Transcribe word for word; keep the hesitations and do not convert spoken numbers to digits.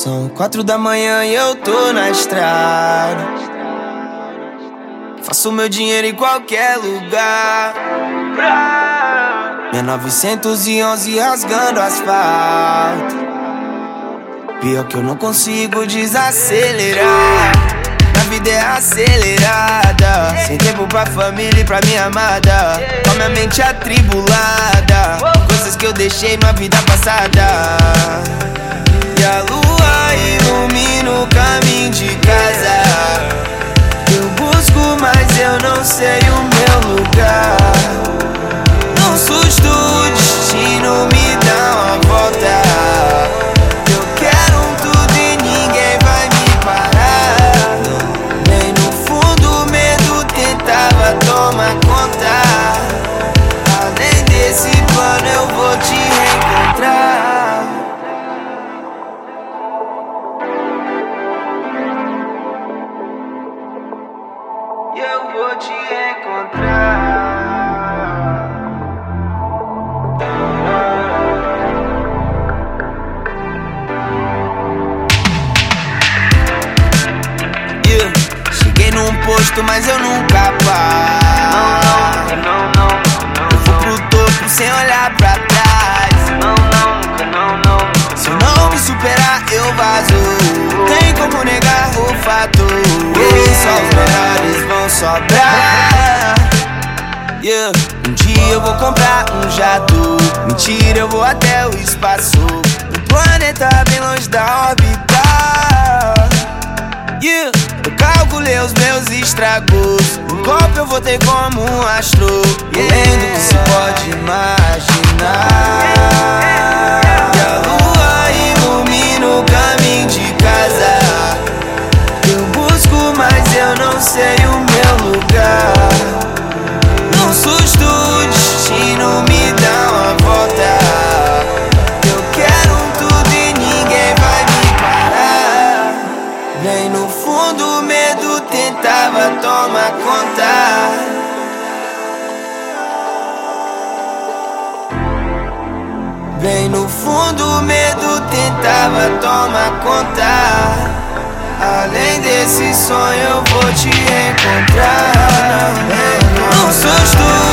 São quatro da manhã e eu tô na estrada. Faço meu dinheiro em qualquer lugar. Minha novecentos e onze rasgando asfalto. Pior que eu não consigo desacelerar. Minha vida é acelerada, sem tempo pra família e pra minha amada. Com a minha mente atribulada, coisas que eu deixei na vida passada. E a lua ilumina o caminho de casa. Eu busco, mas eu não sei o meu lugar. Num susto, o destino me dá uma volta. Eu quero um tudo e ninguém vai me parar. Nem no fundo o medo tentava tomar conta. Além desse plano eu vou te reencontrar. Eu vou te encontrar. Yeah. Cheguei num posto, mas eu nunca paro. Não, não, não, não. Eu vou pro topo sem olhar pra trás. Não, não, nunca, não, não. Se eu não me superar, eu vazo. Tem como negar o fato. E só os melhores vão sobrar. Yeah. Um dia eu vou comprar um jato. Mentira, eu vou até o espaço. Um planeta bem longe da órbita. Yeah. Eu calculei os meus estragos. Um golpe eu vou ter como um astro. Além do que se pode imaginar. E a lua ilumina o caminho de casa. Eu busco, mas eu não sei o meu lugar. Num susto, o destino me dá uma volta. Eu quero um tudo e ninguém vai me parar. Bem no fundo o medo tentava tomar conta. Bem no fundo o medo tentava tomar conta. Além desse sonho eu vou te encontrar. Num susto